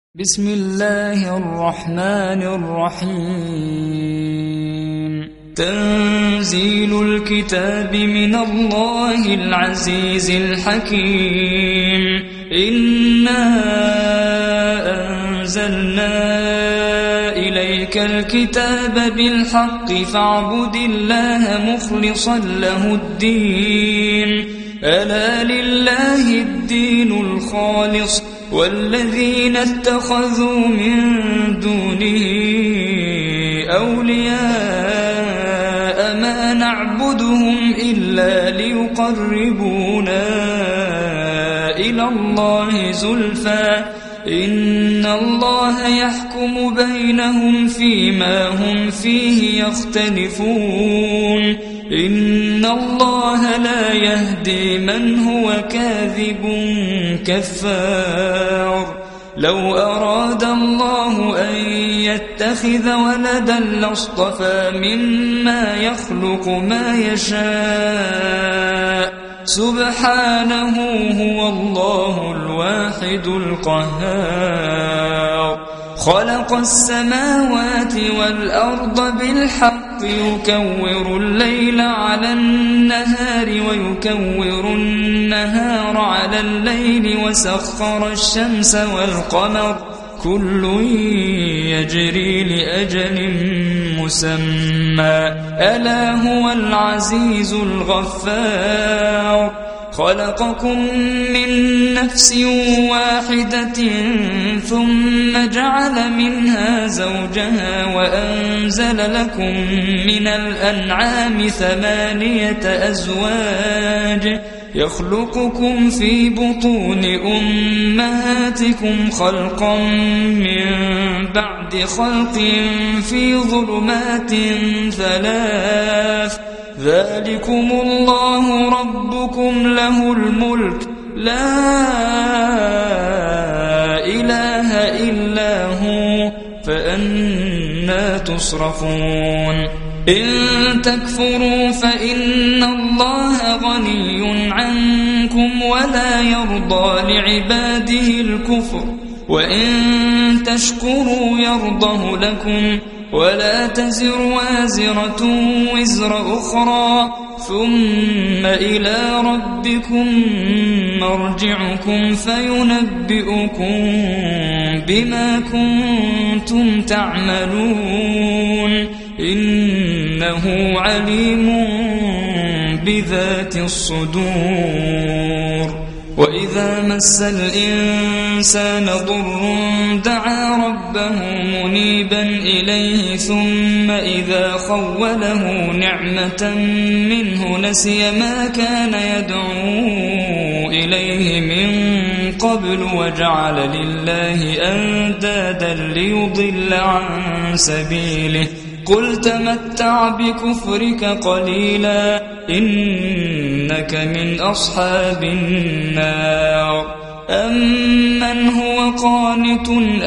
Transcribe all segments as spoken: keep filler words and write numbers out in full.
بسم الله الرحمن الرحيم تنزيل الكتاب من الله العزيز الحكيم إنا أنزلنا إليك الكتاب بالحق فاعبد الله مخلصا له الدين ألا لله الدين الخالص والذين اتخذوا من دونه أولياء ما نعبدهم إلا ليقربونا إلى الله زلفى إن الله يحكم بينهم فيما هم فيه يختلفون إن الله لا يهدي من هو كاذب كفار لو أراد الله أن يتخذ ولدا لاصطفى مما يخلق ما يشاء سبحانه هو الله الواحد القهار خلق السماوات والأرض بالحق يكور الليل على النهار ويكور النهار على الليل وسخر الشمس والقمر كل يجري لأجل مسمى ألا هو العزيز الغفار خلقكم من نفس واحدة ثم جعل منها زوجها وأنزل لكم من الأنعام ثمانية أزواج يخلقكم في بطون أمهاتكم خلقا من بعد خلق في ظلمات ثلاث ذلكم الله ربكم له الملك لا إله إلا هو فأنى تصرفون إن تكفروا فإن الله غني عنكم ولا يرضى لعباده الكفر وإن تشكروا يرضه لكم ولا تزر وازرة وزر أخرى ثم إلى ربكم مرجعكم فينبئكم بما كنتم تعملون إنه عليم بذات الصدور وإذا مس الإنسان ضر دعا ربه منيبا إليه ثم إذا خوله نعمة منه نسي ما كان يدعو إليه من قبل وجعل لله أندادا ليضل عن سبيله قل تمتع بكفرك قليلا إنك من أصحاب النار أمن هو قانت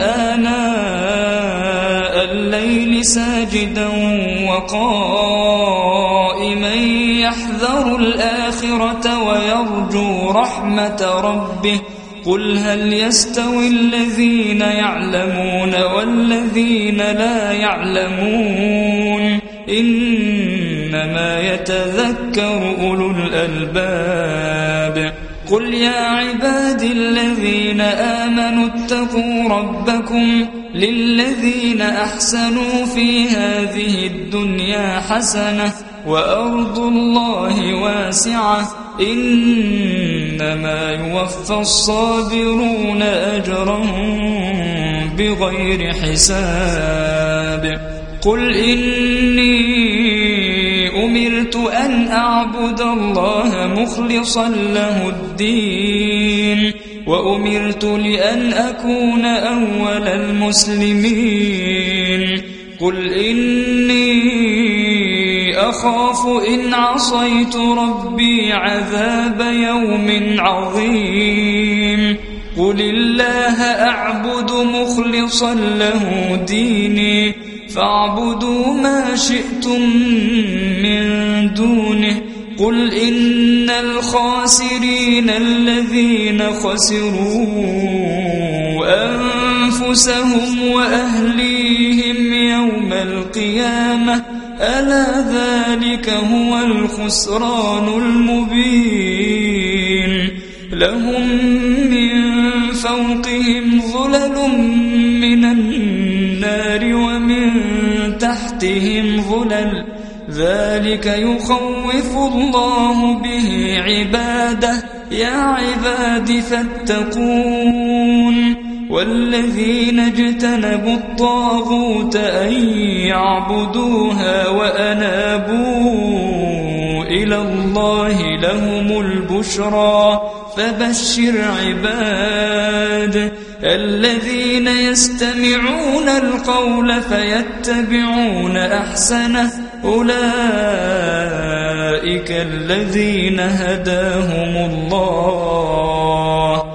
آناء الليل ساجدا وقائما يحذر الآخرة ويرجو رحمة ربه قل هل يستوي الذين يعلمون والذين لا يعلمون إنما يتذكر أولو الألباب قل يا عبادي الذين آمنوا اتقوا ربكم للذين أحسنوا في هذه الدنيا حسنة وأرض الله واسعة إنما يوفى الصابرون أجرهم بغير حساب قل إني أمرت أن أعبد الله مخلصا له الدين وأمرت لأن أكون أول المسلمين قل إني أخاف إن عصيت ربي عذاب يوم عظيم قل الله أعبد مخلصا له ديني فاعبدوا ما شئتم من دونه قل إن الخاسرين الذين خسروا أنفسهم أنفسهم وأهليهم يوم القيامة ألا ذلك هو الخسران المبين لهم من فوقهم ظلل من النار ومن تحتهم ظلل ذلك يخوف الله به عباده يا عباد فاتقون والذين اجتنبوا الطاغوت أن يعبدوها وأنابوا إلى الله لهم البشرى فبشر عباد الذين يستمعون القول فيتبعون أحسنه أولئك الذين هداهم الله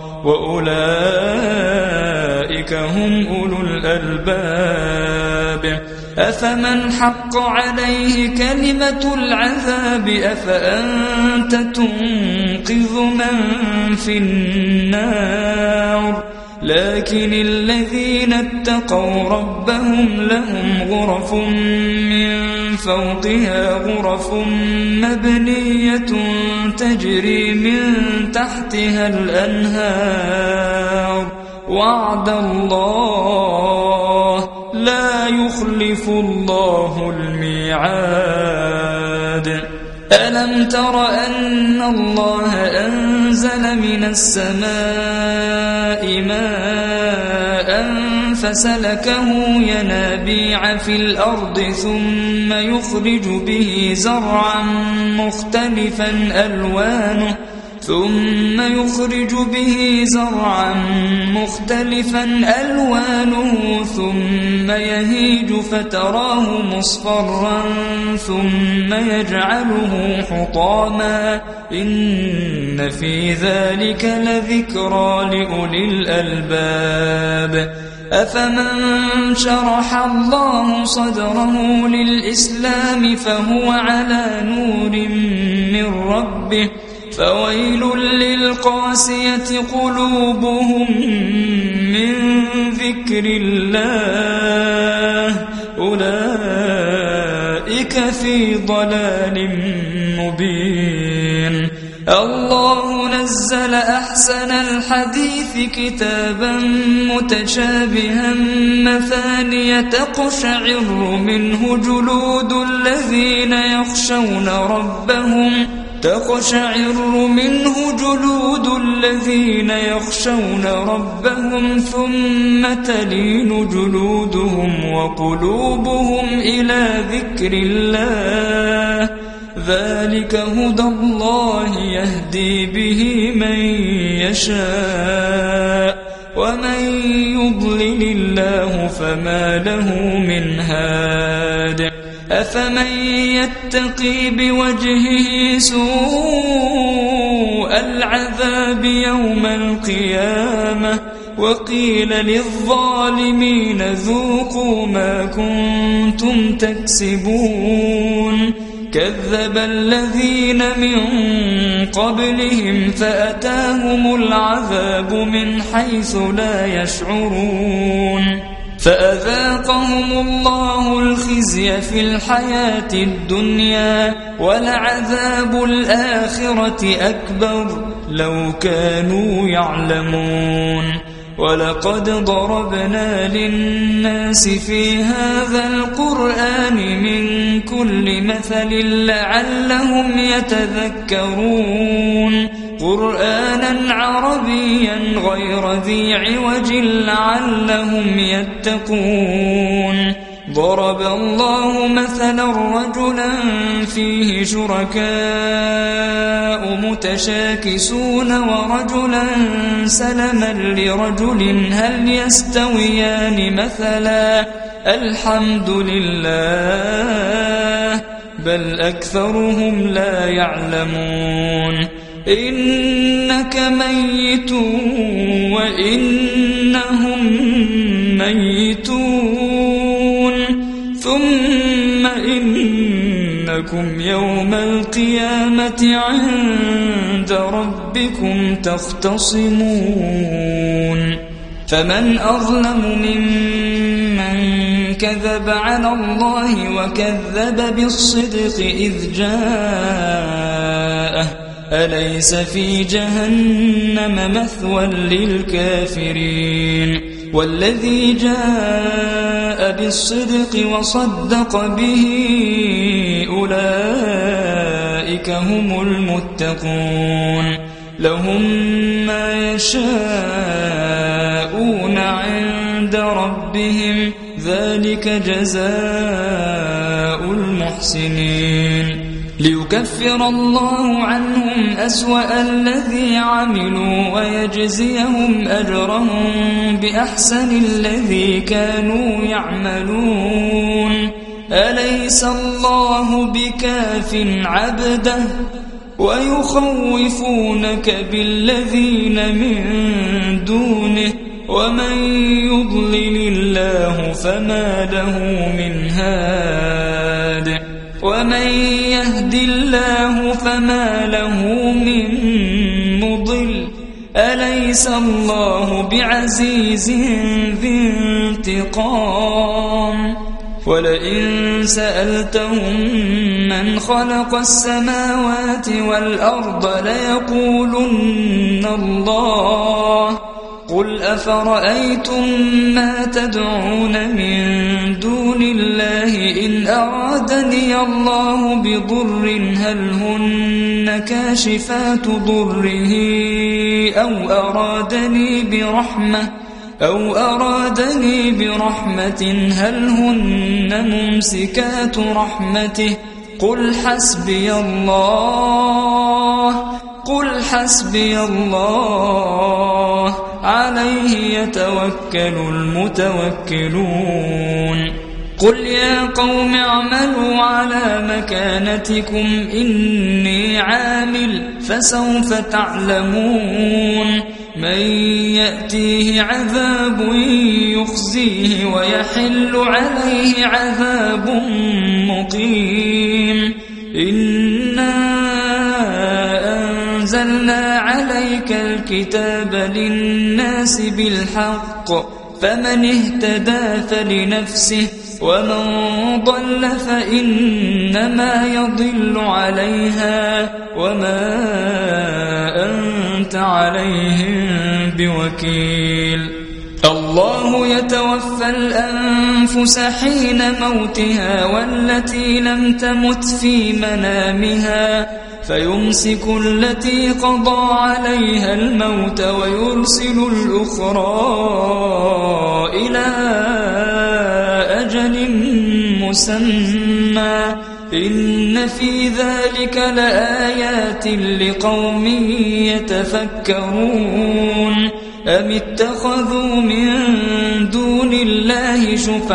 وأولئك هم أولو الألباب أفمن حق عليه كلمة العذاب أفأنت تنقذ من في النار لكن الذين اتقوا ربهم لهم غرف من فوقها غرف مبنية تجري من تحتها الأنهار وعد الله لا يخلف الله الميعاد ألم تر أن الله أنزل من السماء ماء فسلكه ينابيع في الأرض ثم يخرج به زرعا مختلفا ألوانه ثم يخرج به زرعا مختلفا ألوانه ثم يهيج فتراه مصفرا ثم يجعله حطاما إن في ذلك لذكرى لأولي الألباب أفمن شرح الله صدره للإسلام فهو على نور من ربه فويل للقاسية قلوبهم من ذكر الله أولئك في ضلال مبين الله نزل أحسن الحديث كتابا متشابها مثانية تقشعر منه جلود الذين يخشون ربهم تقشعر منه جلود الذين يخشون ربهم ثم تلين جلودهم وقلوبهم إلى ذكر الله ذلك هدى الله يهدي به من يشاء ومن يضلل الله فما له من هاد أفمن يتقي بوجهه سوء العذاب يوم القيامة وقيل للظالمين ذوقوا ما كنتم تكسبون كذب الذين من قبلهم فأتاهم العذاب من حيث لا يشعرون فأذاقهم الله الخزي في الحياة الدنيا ولعذاب الآخرة أكبر لو كانوا يعلمون ولقد ضربنا للناس في هذا القرآن من كل مثل لعلهم يتذكرون قرآنا عربيا غير ذي عوج لعلهم يتقون ضرب الله مثلا رجلا فيه شركاء متشاكسون ورجلا سلما لرجل هل يستويان مثلا الحمد لله بل أكثرهم لا يعلمون إنك ميت وإنهم ميتون ثم إنكم يوم القيامة عند ربكم تختصمون فمن أظلم ممن كذب على الله وكذب بالصدق إذ جاءه أليس في جهنم مثوى للكافرين والذي جاء بالصدق وصدق به أولئك هم المتقون لهم ما يشاءون عند ربهم ذلك جزاء المحسنين ليكفر الله عنهم أسوأ الذي عملوا ويجزيهم أجرهم بأحسن الذي كانوا يعملون أليس الله بكاف عبده ويخوفونك بالذين من دونه ومن يضلل الله فما له من هاد ومن يهد الله فما له من مضل أليس الله بعزيز ذي انتقام ولئن سألتهم من خلق السماوات والأرض ليقولن الله قل أفرأيتم ما تدعون من دون الله إن أرادني الله بضر هل هن كاشفات ضره أو أرادني برحمة أو أرادني برحمة هل هن ممسكات رحمته قل حسبي الله قل حسبي الله عليه يتوكل المتوكلون قل يا قوم اعملوا على مكانتكم إني عامل فسوف تعلمون من يأتيه عذاب يخزيه ويحل عليه عذاب مقيم إنا أنزلنا عليك الكتاب للناس بالحق فمن اهتدى فلنفسه ومن ضل فإنما يضل عليها وما أنت عليهم بوكيل الله يتوفى الأنفس حين موتها والتي لم تمت في منامها فيمسك التي قضى عليها الموت ويرسل الأخرى إلى أجل مسمى إن في ذلك لآيات لقوم يتفكرون أم اتخذوا من دون الله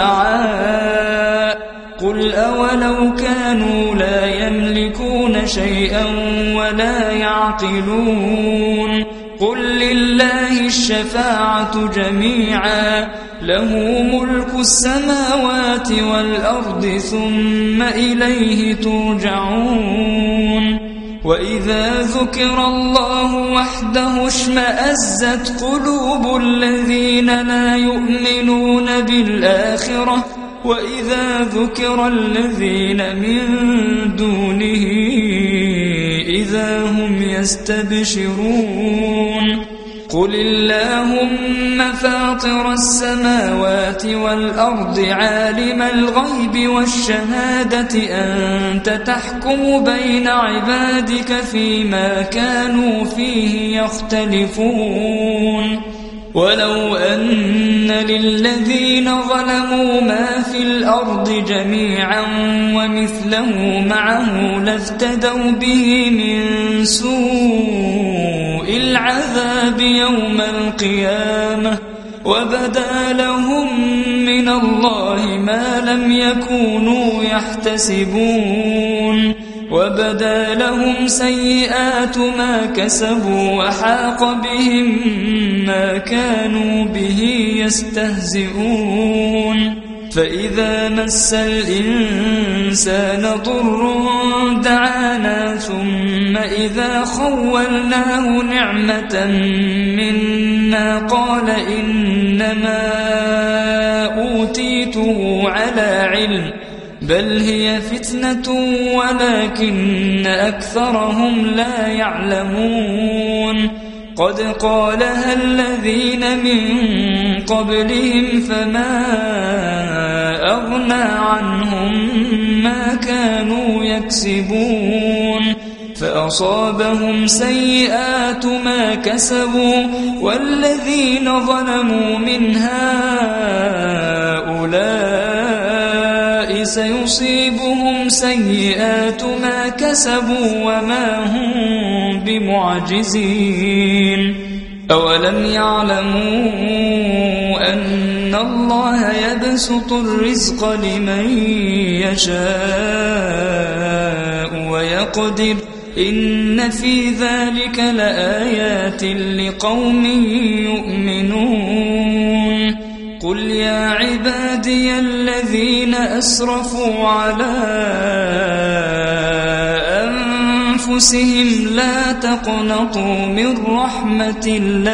شفعاء قل أولو كانوا لا يملكون شيئا ولا يعقلون قل لله الشفاعة جميعا له ملك السماوات والأرض ثم إليه ترجعون وإذا ذكر الله وحده اشمأزت قلوب الذين لا يؤمنون بالآخرة وإذا ذكر الذين من دونه إذا هم يستبشرون قل اللهم فاطر السماوات والأرض عالم الغيب والشهادة أنت تحكم بين عبادك فيما كانوا فيه يختلفون ولو أن للذين ظلموا ما في الأرض جميعا ومثله معه لافتدوا به من سوء العذاب يوم القيامة وبدا لهم من الله ما لم يكونوا يحتسبون وبدا لهم سيئات ما كسبوا وحاق بهم ما كانوا به يستهزئون فإذا مس الإنسان ضر دعانا ثم إذا خولناه نعمة منا قال إنما أوتيته على علم بل هي فتنة ولكن أكثرهم لا يعلمون قد قالها الذين من قبلهم فما أغنى عنهم ما كانوا يكسبون فأصابهم سيئات ما كسبوا والذين ظلموا من هؤلاء سيصيبهم سيئات ما كسبوا وما هم بمعجزين أولم يعلموا أن الله يبسط الرزق لمن يشاء ويقدر إن في ذلك لآيات لقوم يؤمنون قل يا عبادي الذين أسرفوا على أنفسهم لا تقنطوا من رحمة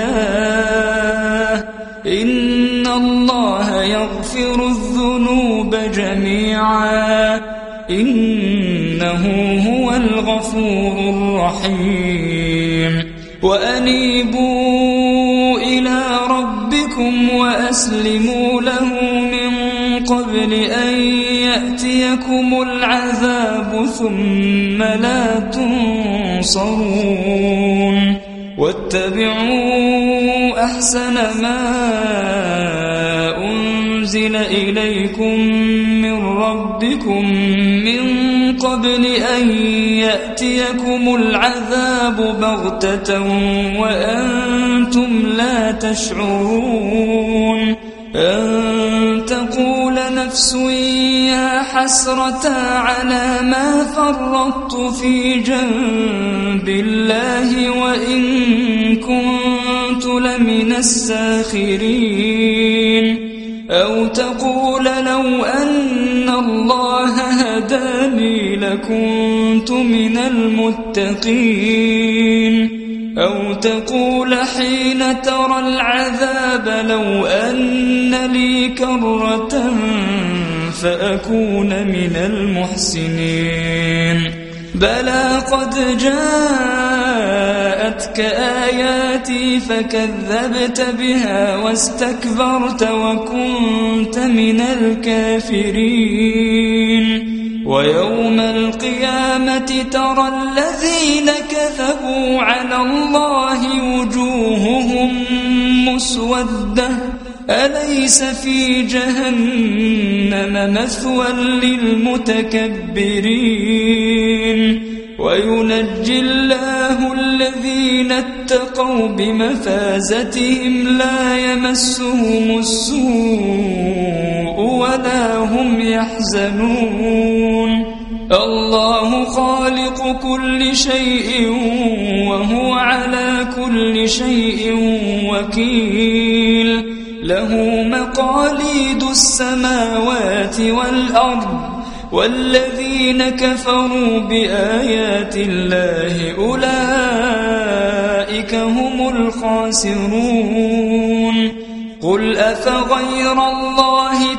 الله إن الله يغفر الذنوب جميعا إنه هو الغفور الرحيم وأنيبوا إلى ربكم وأسلموا له من قبل أن يأتيكم العذاب ثم لا تنصرون واتبعوا أحسن ما أنزل إليكم من ربكم من قبل أن يأتيكم العذاب بغتة وأنتم لا تشعرون أن تقول نفس يا حسرة على ما فرطت في جنب الله وإن كنت لمن الساخرين أو تقول لو أن الله هداني لكنت من المتقين أو تقول حين ترى العذاب لو أن لي كرة فأكون من المحسنين بلى قد جاءتك آياتي فكذبت بها واستكبرت وكنت من الكافرين ويوم القيامة ترى الذين كذبوا على الله وجوههم مسودة أليس في جهنم مثوى للمتكبرين وينجي الله الذين اتقوا بمفازتهم لا يمسهم السوء ولا هم يحزنون الله خالق كل شيء وهو على كل شيء وكيل له مقاليد السماوات والأرض والذين كفروا بآيات الله أولئك هم الخاسرون قل أفغير الله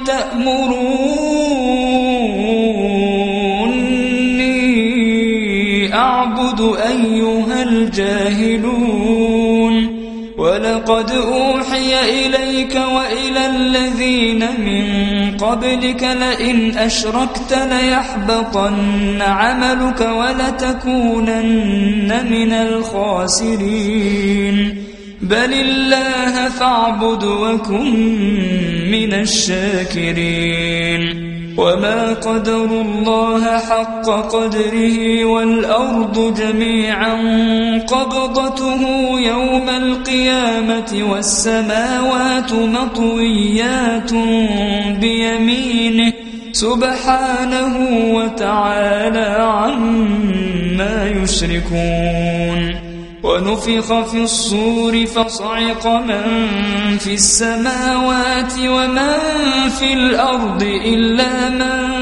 تأمروني أعبد أيها الجاهلون ولقد أوحي إليك وإلى الذين من قبلك لئن أشركت ليحبطن عملك ولتكونن من الخاسرين بل الله فاعبد وكن من الشاكرين وما قدروا الله حق قدره والأرض جميعا قبضته يوم القيامة والسماوات مطويات بيمينه سبحانه وتعالى عما يشركون ونفخ في الصور فصعق من في السماوات ومن في الأرض إلا من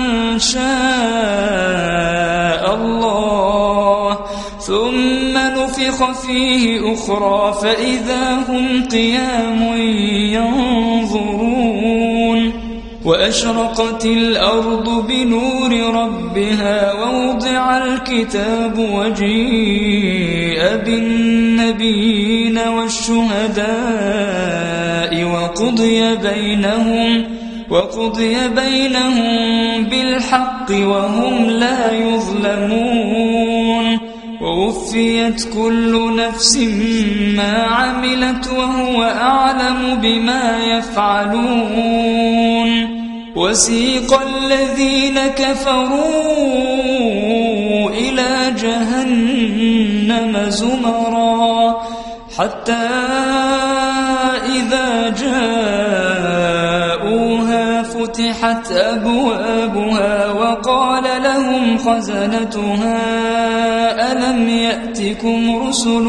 شاء الله ثم نفخ فيه أخرى فإذا هم قيام ينظرون وأشرقت الأرض بنور ربها ووضع الكتاب وجيء بالنبيين والشهداء وقضي بينهم وقضي بينهم بالحق وهم لا يظلمون ووفيت كل نفس ما عملت وهو أعلم بما يفعلون وسيق الذين كفروا إلى جهنم زمرا حتى إذا جاءوها فتحت أبوابها وقال لهم خزنتها ألم يأتكم رسل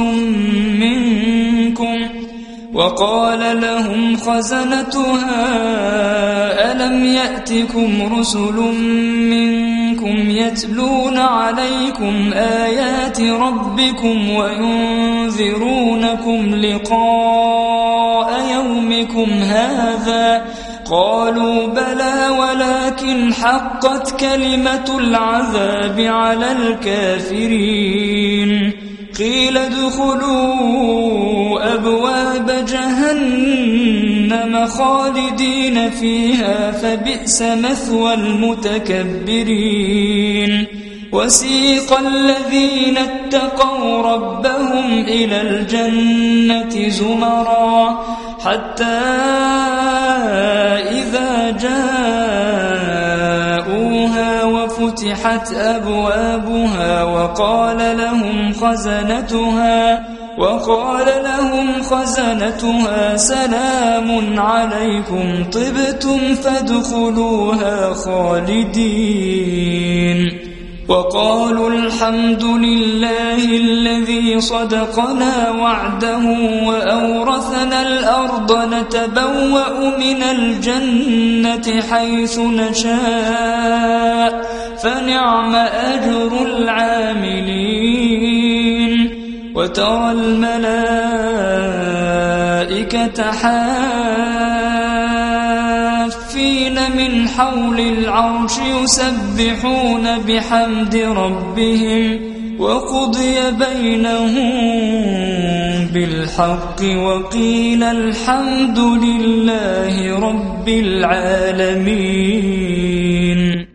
منكم وقال لهم خزنتها ألم يأتكم رسل منكم يتلون عليكم آيات ربكم وينذرونكم لقاء يومكم هذا قالوا بلى ولكن حقت كلمة العذاب على الكافرين قيل ادخلوا أبواب جهنم خالدين فيها فبئس مثوى المتكبرين وسيق الذين اتقوا ربهم إلى الجنة زمرا حتى إذا جاءوها وفتحت أبوابها وقال لهم خزنتها وقال لهم خزنتها سلام عليكم طبتم فادخلوها خالدين وقالوا الحمد لله الذي صدقنا وعده وأورثنا الأرض نتبوأ من الجنة حيث نشاء فنعم أجر العاملين وترى الملائكة حافين من حول العرش يسبحون بحمد ربهم وقضي بينهم بالحق وقيل الحمد لله رب العالمين.